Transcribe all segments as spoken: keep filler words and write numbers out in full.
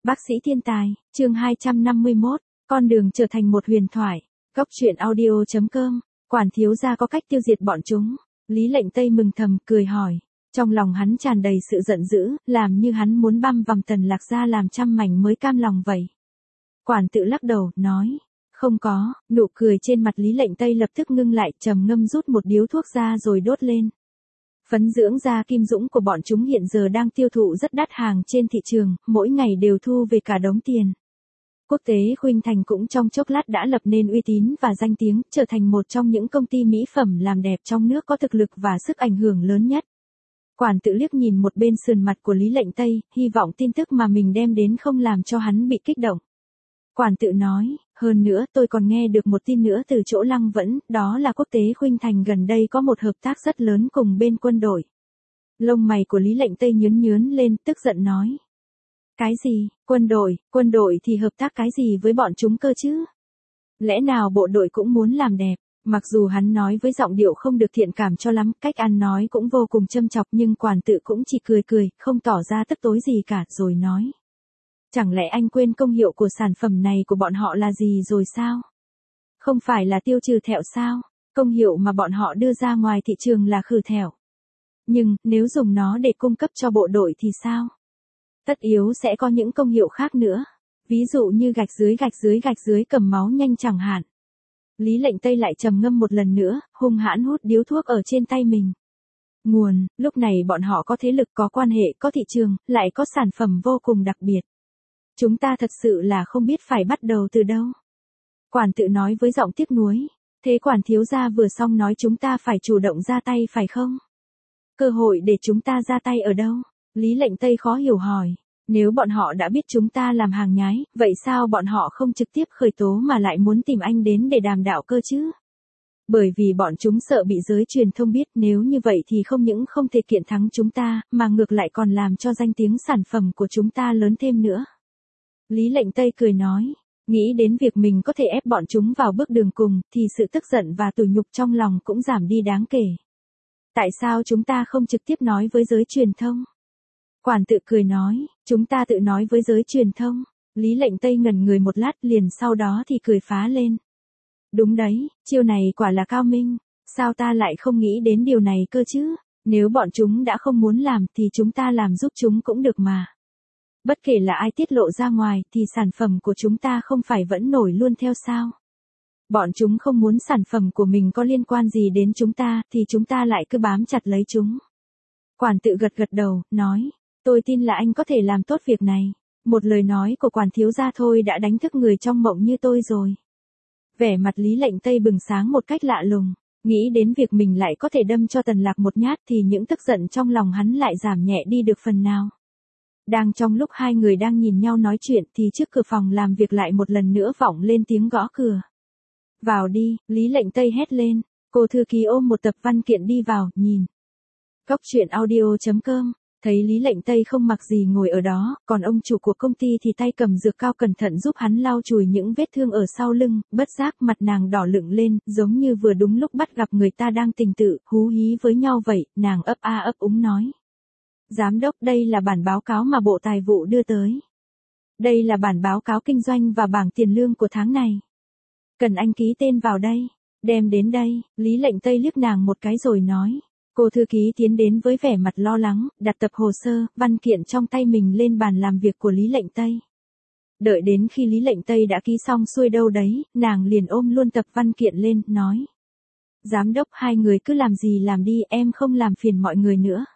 Bác sĩ thiên tài, chương hai trăm năm mươi mốt, con đường trở thành một huyền thoại. Góc truyện audio chấm com, quản thiếu gia có cách tiêu diệt bọn chúng. Lý Lệnh Tây mừng thầm, cười hỏi. Trong lòng hắn tràn đầy sự giận dữ, làm như hắn muốn băm vằm Tần Lạc Gia làm trăm mảnh mới cam lòng vậy. Quản tự lắc đầu, nói. Không có, nụ cười trên mặt Lý Lệnh Tây lập tức ngưng lại, trầm ngâm rút một điếu thuốc ra rồi đốt lên. Phấn dưỡng da kim dũng của bọn chúng hiện giờ đang tiêu thụ rất đắt hàng trên thị trường, mỗi ngày đều thu về cả đống tiền. Quốc tế Khuynh Thành cũng trong chốc lát đã lập nên uy tín và danh tiếng, trở thành một trong những công ty mỹ phẩm làm đẹp trong nước có thực lực và sức ảnh hưởng lớn nhất. Quản tự liếc nhìn một bên sườn mặt của Lý Lệnh Tây, hy vọng tin tức mà mình đem đến không làm cho hắn bị kích động. Quản tự nói, hơn nữa tôi còn nghe được một tin nữa từ chỗ Lăng Vẫn, đó là Quốc tế Khuynh Thành gần đây có một hợp tác rất lớn cùng bên quân đội. Lông mày của Lý Lệnh Tây nhướn nhướn lên, tức giận nói. Cái gì, quân đội, quân đội thì hợp tác cái gì với bọn chúng cơ chứ? Lẽ nào bộ đội cũng muốn làm đẹp? Mặc dù hắn nói với giọng điệu không được thiện cảm cho lắm, cách ăn nói cũng vô cùng châm chọc, nhưng quản tự cũng chỉ cười cười, không tỏ ra tức tối gì cả, rồi nói. Chẳng lẽ anh quên công hiệu của sản phẩm này của bọn họ là gì rồi sao? Không phải là tiêu trừ thẹo sao? Công hiệu mà bọn họ đưa ra ngoài thị trường là khử thẹo. Nhưng, nếu dùng nó để cung cấp cho bộ đội thì sao? Tất yếu sẽ có những công hiệu khác nữa. Ví dụ như gạch dưới gạch dưới gạch dưới cầm máu nhanh chẳng hạn. Lý Lệnh Tây lại trầm ngâm một lần nữa, hung hãn hút điếu thuốc ở trên tay mình. Nguồn, lúc này bọn họ có thế lực, có quan hệ, có thị trường, lại có sản phẩm vô cùng đặc biệt. Chúng ta thật sự là không biết phải bắt đầu từ đâu. Quản tự nói với giọng tiếc nuối. Thế quản thiếu gia vừa xong nói chúng ta phải chủ động ra tay phải không? Cơ hội để chúng ta ra tay ở đâu? Lý Lệnh Tây khó hiểu hỏi. Nếu bọn họ đã biết chúng ta làm hàng nhái, vậy sao bọn họ không trực tiếp khởi tố mà lại muốn tìm anh đến để đàm đạo cơ chứ? Bởi vì bọn chúng sợ bị giới truyền thông biết, nếu như vậy thì không những không thể kiện thắng chúng ta, mà ngược lại còn làm cho danh tiếng sản phẩm của chúng ta lớn thêm nữa. Lý Lệnh Tây cười nói, nghĩ đến việc mình có thể ép bọn chúng vào bước đường cùng, thì sự tức giận và tủi nhục trong lòng cũng giảm đi đáng kể. Tại sao chúng ta không trực tiếp nói với giới truyền thông? Quản tự cười nói, chúng ta tự nói với giới truyền thông. Lý Lệnh Tây ngẩn người một lát, liền sau đó thì cười phá lên. Đúng đấy, chiêu này quả là cao minh, sao ta lại không nghĩ đến điều này cơ chứ? Nếu bọn chúng đã không muốn làm thì chúng ta làm giúp chúng cũng được mà. Bất kể là ai tiết lộ ra ngoài thì sản phẩm của chúng ta không phải vẫn nổi luôn theo sao? Bọn chúng không muốn sản phẩm của mình có liên quan gì đến chúng ta thì chúng ta lại cứ bám chặt lấy chúng. Quản tự gật gật đầu, nói, tôi tin là anh có thể làm tốt việc này. Một lời nói của quản thiếu gia thôi đã đánh thức người trong mộng như tôi rồi. Vẻ mặt Lý Lệnh Tây bừng sáng một cách lạ lùng, nghĩ đến việc mình lại có thể đâm cho Tần Lạc một nhát thì những tức giận trong lòng hắn lại giảm nhẹ đi được phần nào. Đang trong lúc hai người đang nhìn nhau nói chuyện thì trước cửa phòng làm việc lại một lần nữa vọng lên tiếng gõ cửa. Vào đi, Lý Lệnh Tây hét lên, cô thư ký ôm một tập văn kiện đi vào, nhìn. Góc truyện audio chấm com, thấy Lý Lệnh Tây không mặc gì ngồi ở đó, còn ông chủ của công ty thì tay cầm dược cao cẩn thận giúp hắn lau chùi những vết thương ở sau lưng, bất giác mặt nàng đỏ lựng lên, giống như vừa đúng lúc bắt gặp người ta đang tình tự, hú hí với nhau vậy, nàng ấp a ấp úng nói. Giám đốc, đây là bản báo cáo mà Bộ Tài vụ đưa tới. Đây là bản báo cáo kinh doanh và bảng tiền lương của tháng này. Cần anh ký tên vào đây. Đem đến đây, Lý Lệnh Tây liếc nàng một cái rồi nói. Cô thư ký tiến đến với vẻ mặt lo lắng, đặt tập hồ sơ, văn kiện trong tay mình lên bàn làm việc của Lý Lệnh Tây. Đợi đến khi Lý Lệnh Tây đã ký xong xuôi đâu đấy, nàng liền ôm luôn tập văn kiện lên, nói. Giám đốc, hai người cứ làm gì làm đi, em không làm phiền mọi người nữa.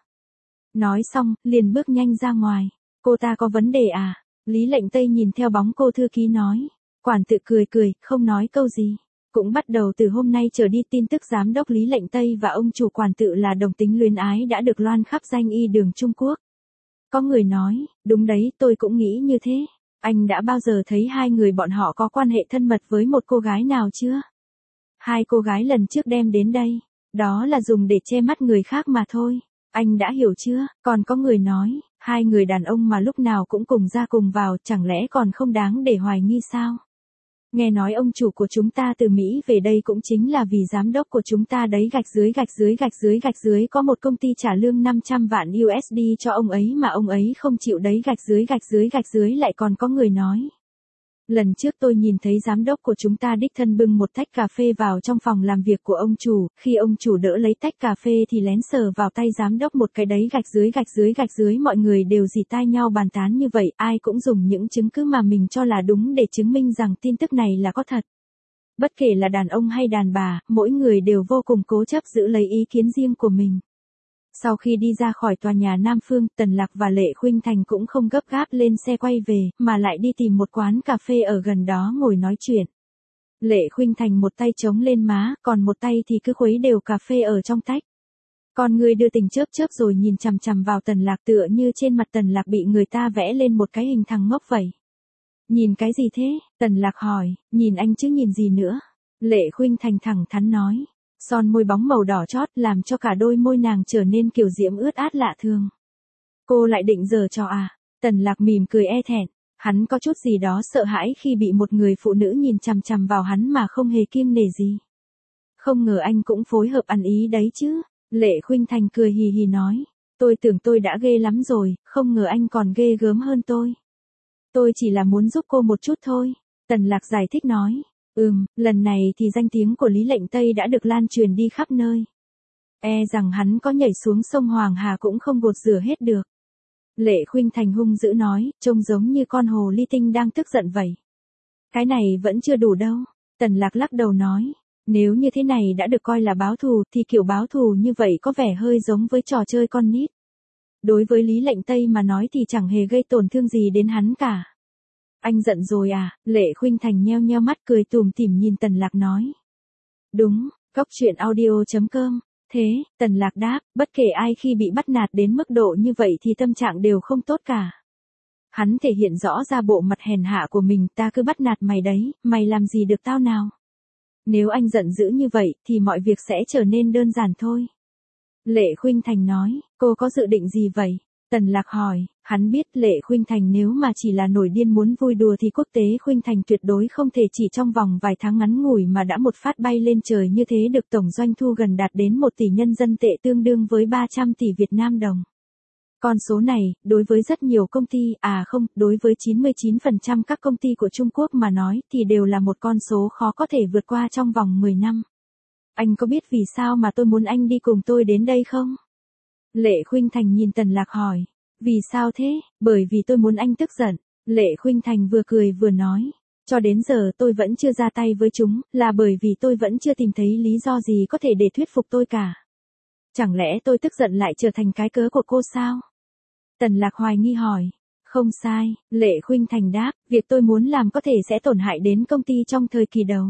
Nói xong, liền bước nhanh ra ngoài. Cô ta có vấn đề à? Lý Lệnh Tây nhìn theo bóng cô thư ký nói. Quản tự cười cười, không nói câu gì. Cũng bắt đầu từ hôm nay trở đi, tin tức giám đốc Lý Lệnh Tây và ông chủ quản tự là đồng tính luyến ái đã được loan khắp danh y đường Trung Quốc. Có người nói, đúng đấy, tôi cũng nghĩ như thế. Anh đã bao giờ thấy hai người bọn họ có quan hệ thân mật với một cô gái nào chưa? Hai cô gái lần trước đem đến đây, đó là dùng để che mắt người khác mà thôi. Anh đã hiểu chưa? Còn có người nói, hai người đàn ông mà lúc nào cũng cùng ra cùng vào, chẳng lẽ còn không đáng để hoài nghi sao? Nghe nói ông chủ của chúng ta từ Mỹ về đây cũng chính là vì giám đốc của chúng ta đấy, gạch dưới gạch dưới gạch dưới gạch dưới có một công ty trả lương năm trăm vạn u ét đê cho ông ấy mà ông ấy không chịu đấy, gạch dưới gạch dưới gạch dưới lại còn có người nói. Lần trước tôi nhìn thấy giám đốc của chúng ta đích thân bưng một tách cà phê vào trong phòng làm việc của ông chủ, khi ông chủ đỡ lấy tách cà phê thì lén sờ vào tay giám đốc một cái đấy, gạch dưới gạch dưới gạch dưới mọi người đều rỉ tai nhau bàn tán như vậy, ai cũng dùng những chứng cứ mà mình cho là đúng để chứng minh rằng tin tức này là có thật. Bất kể là đàn ông hay đàn bà, mỗi người đều vô cùng cố chấp giữ lấy ý kiến riêng của mình. Sau khi đi ra khỏi tòa nhà Nam Phương, Tần Lạc và Lệ Khuynh Thành cũng không gấp gáp lên xe quay về, mà lại đi tìm một quán cà phê ở gần đó ngồi nói chuyện. Lệ Khuynh Thành một tay chống lên má, còn một tay thì cứ khuấy đều cà phê ở trong tách. Con người đưa tình chớp chớp rồi nhìn chằm chằm vào Tần Lạc, tựa như trên mặt Tần Lạc bị người ta vẽ lên một cái hình thằng ngốc vậy. Nhìn cái gì thế? Tần Lạc hỏi, nhìn anh chứ nhìn gì nữa? Lệ Khuynh Thành thẳng thắn nói. Son môi bóng màu đỏ chót làm cho cả đôi môi nàng trở nên kiều diễm ướt át lạ thường. Cô lại định giở trò à? Tần Lạc mỉm cười e thẹn. Hắn có chút gì đó sợ hãi khi bị một người phụ nữ nhìn chằm chằm vào hắn mà không hề kiêng nể gì. Không ngờ anh cũng phối hợp ăn ý đấy chứ. Lệ Khuynh Thành cười hì hì nói. Tôi tưởng tôi đã ghê lắm rồi, không ngờ anh còn ghê gớm hơn tôi. Tôi chỉ là muốn giúp cô một chút thôi. Tần Lạc giải thích nói. Ừm, lần này thì danh tiếng của Lý Lệnh Tây đã được lan truyền đi khắp nơi. E rằng hắn có nhảy xuống sông Hoàng Hà cũng không gột rửa hết được. Lệ Khuynh Thành hung dữ nói, trông giống như con hồ ly tinh đang tức giận vậy. Cái này vẫn chưa đủ đâu. Tần Lạc lắc đầu nói, nếu như thế này đã được coi là báo thù thì kiểu báo thù như vậy có vẻ hơi giống với trò chơi con nít. Đối với Lý Lệnh Tây mà nói thì chẳng hề gây tổn thương gì đến hắn cả. Anh giận rồi à? Lệ Khuynh Thành nheo nheo mắt cười tủm tỉm nhìn Tần Lạc nói. Đúng, Cốc Truyện Audio chấm com. Thế, Tần Lạc đáp, bất kể ai khi bị bắt nạt đến mức độ như vậy thì tâm trạng đều không tốt cả. Hắn thể hiện rõ ra bộ mặt hèn hạ của mình, ta cứ bắt nạt mày đấy, mày làm gì được tao nào? Nếu anh giận dữ như vậy thì mọi việc sẽ trở nên đơn giản thôi. Lệ Khuynh Thành nói, cô có dự định gì vậy? Tần Lạc hỏi, hắn biết Lệ Khuynh Thành nếu mà chỉ là nổi điên muốn vui đùa thì quốc tế Khuynh Thành tuyệt đối không thể chỉ trong vòng vài tháng ngắn ngủi mà đã một phát bay lên trời như thế, được tổng doanh thu gần đạt đến một tỷ nhân dân tệ, tương đương với ba trăm tỷ Việt Nam đồng. Con số này, đối với rất nhiều công ty, à không, đối với chín mươi chín phần trăm các công ty của Trung Quốc mà nói thì đều là một con số khó có thể vượt qua trong vòng mười năm. Anh có biết vì sao mà tôi muốn anh đi cùng tôi đến đây không? Lệ Khuynh Thành nhìn Tần Lạc hỏi. Vì sao thế? Bởi vì tôi muốn anh tức giận. Lệ Khuynh Thành vừa cười vừa nói. Cho đến giờ tôi vẫn chưa ra tay với chúng, là bởi vì tôi vẫn chưa tìm thấy lý do gì có thể để thuyết phục tôi cả. Chẳng lẽ tôi tức giận lại trở thành cái cớ của cô sao? Tần Lạc hoài nghi hỏi. Không sai, Lệ Khuynh Thành đáp, việc tôi muốn làm có thể sẽ tổn hại đến công ty trong thời kỳ đầu.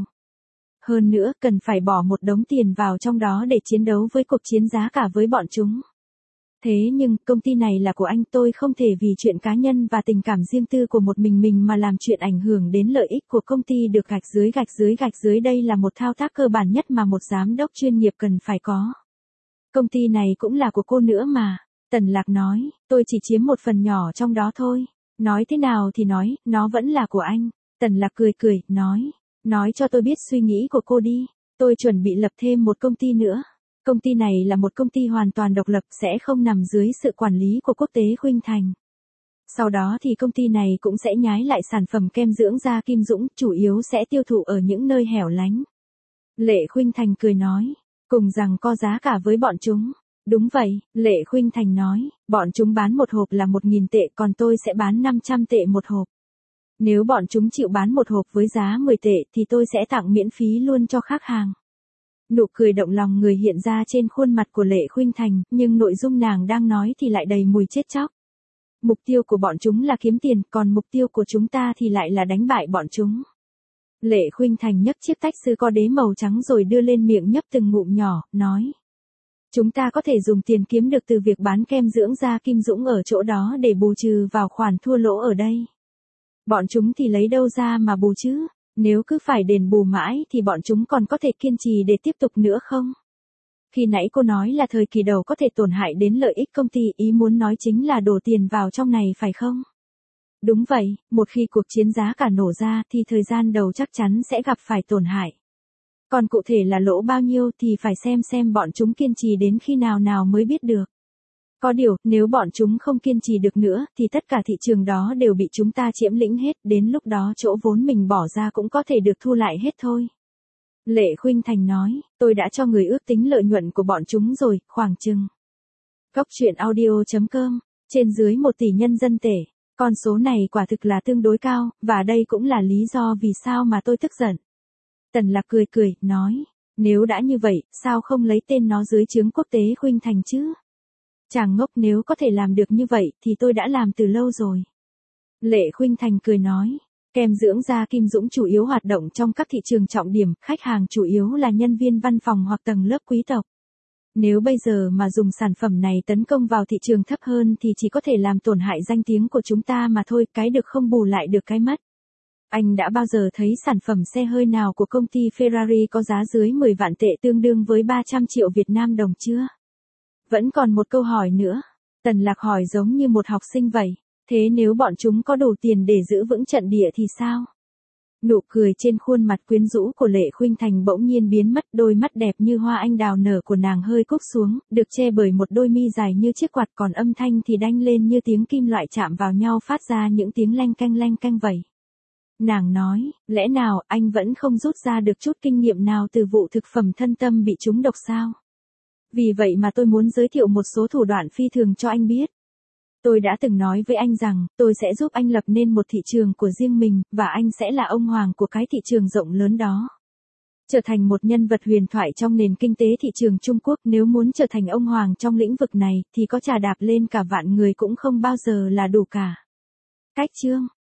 Hơn nữa, cần phải bỏ một đống tiền vào trong đó để chiến đấu với cuộc chiến giá cả với bọn chúng. Thế nhưng, công ty này là của anh, tôi không thể vì chuyện cá nhân và tình cảm riêng tư của một mình mình mà làm chuyện ảnh hưởng đến lợi ích của công ty được gạch dưới gạch dưới gạch dưới. Đây là một thao tác cơ bản nhất mà một giám đốc chuyên nghiệp cần phải có. Công ty này cũng là của cô nữa mà. Tần Lạc nói, tôi chỉ chiếm một phần nhỏ trong đó thôi. Nói thế nào thì nói, nó vẫn là của anh. Tần Lạc cười cười, nói, nói cho tôi biết suy nghĩ của cô đi. Tôi chuẩn bị lập thêm một công ty nữa. Công ty này là một công ty hoàn toàn độc lập, sẽ không nằm dưới sự quản lý của quốc tế Khuynh Thành. Sau đó thì công ty này cũng sẽ nhái lại sản phẩm kem dưỡng da Kim Dũng, chủ yếu sẽ tiêu thụ ở những nơi hẻo lánh. Lệ Khuynh Thành cười nói, cùng rằng co giá cả với bọn chúng. Đúng vậy, Lệ Khuynh Thành nói, bọn chúng bán một hộp là một nghìn tệ, còn tôi sẽ bán năm trăm tệ một hộp. Nếu bọn chúng chịu bán một hộp với giá mười tệ thì tôi sẽ tặng miễn phí luôn cho khách hàng. Nụ cười động lòng người hiện ra trên khuôn mặt của Lệ Khuynh Thành, nhưng nội dung nàng đang nói thì lại đầy mùi chết chóc. Mục tiêu của bọn chúng là kiếm tiền, còn mục tiêu của chúng ta thì lại là đánh bại bọn chúng. Lệ Khuynh Thành nhấc chiếc tách sứ có đế màu trắng rồi đưa lên miệng nhấp từng ngụm nhỏ, nói. Chúng ta có thể dùng tiền kiếm được từ việc bán kem dưỡng da Kim Dũng ở chỗ đó để bù trừ vào khoản thua lỗ ở đây. Bọn chúng thì lấy đâu ra mà bù chứ? Nếu cứ phải đền bù mãi thì bọn chúng còn có thể kiên trì để tiếp tục nữa không? Khi nãy cô nói là thời kỳ đầu có thể tổn hại đến lợi ích công ty, ý muốn nói chính là đổ tiền vào trong này phải không? Đúng vậy, một khi cuộc chiến giá cả nổ ra thì thời gian đầu chắc chắn sẽ gặp phải tổn hại. Còn cụ thể là lỗ bao nhiêu thì phải xem xem bọn chúng kiên trì đến khi nào nào mới biết được. Có điều, nếu bọn chúng không kiên trì được nữa thì tất cả thị trường đó đều bị chúng ta chiếm lĩnh hết, đến lúc đó chỗ vốn mình bỏ ra cũng có thể được thu lại hết thôi. Lệ Khuynh Thành nói, tôi đã cho người ước tính lợi nhuận của bọn chúng rồi, khoảng chừng. Góc truyện audio chấm com, trên dưới một tỷ nhân dân tệ. Con số này quả thực là tương đối cao, và đây cũng là lý do vì sao mà tôi tức giận. Tần Lạc cười cười, nói, nếu đã như vậy, sao không lấy tên nó dưới trướng quốc tế Khuynh Thành chứ? Chàng ngốc, nếu có thể làm được như vậy thì tôi đã làm từ lâu rồi. Lệ Khuynh Thành cười nói, kem dưỡng da Kim Dũng chủ yếu hoạt động trong các thị trường trọng điểm, khách hàng chủ yếu là nhân viên văn phòng hoặc tầng lớp quý tộc. Nếu bây giờ mà dùng sản phẩm này tấn công vào thị trường thấp hơn thì chỉ có thể làm tổn hại danh tiếng của chúng ta mà thôi, cái được không bù lại được cái mất. Anh đã bao giờ thấy sản phẩm xe hơi nào của công ty Ferrari có giá dưới mười vạn tệ tương đương với ba trăm triệu Việt Nam đồng chưa? Vẫn còn một câu hỏi nữa. Tần Lạc hỏi giống như một học sinh vậy. Thế nếu bọn chúng có đủ tiền để giữ vững trận địa thì sao? Nụ cười trên khuôn mặt quyến rũ của Lệ Khuynh Thành bỗng nhiên biến mất, đôi mắt đẹp như hoa anh đào nở của nàng hơi cúp xuống, được che bởi một đôi mi dài như chiếc quạt, còn âm thanh thì đanh lên như tiếng kim loại chạm vào nhau phát ra những tiếng leng keng leng keng vậy. Nàng nói, lẽ nào anh vẫn không rút ra được chút kinh nghiệm nào từ vụ thực phẩm thân tâm bị trúng độc sao? Vì vậy mà tôi muốn giới thiệu một số thủ đoạn phi thường cho anh biết. Tôi đã từng nói với anh rằng, tôi sẽ giúp anh lập nên một thị trường của riêng mình, và anh sẽ là ông hoàng của cái thị trường rộng lớn đó. Trở thành một nhân vật huyền thoại trong nền kinh tế thị trường Trung Quốc, nếu muốn trở thành ông hoàng trong lĩnh vực này, thì có chà đạp lên cả vạn người cũng không bao giờ là đủ cả. Cách chương